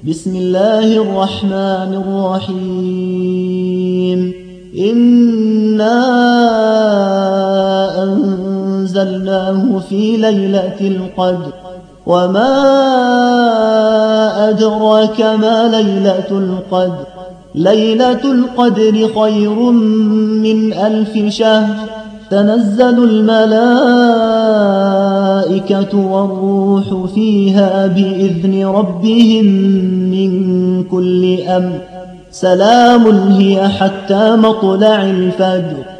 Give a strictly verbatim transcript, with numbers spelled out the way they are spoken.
بسم الله الرحمن الرحيم إنا أنزلناه في ليلة القدر وما أدراك ما ليلة القدر ليلة القدر خير من ألف شهر تنزل الملائكة والروح فيها بإذن ربهم من كل أمر سلام هي حتى مطلع الفجر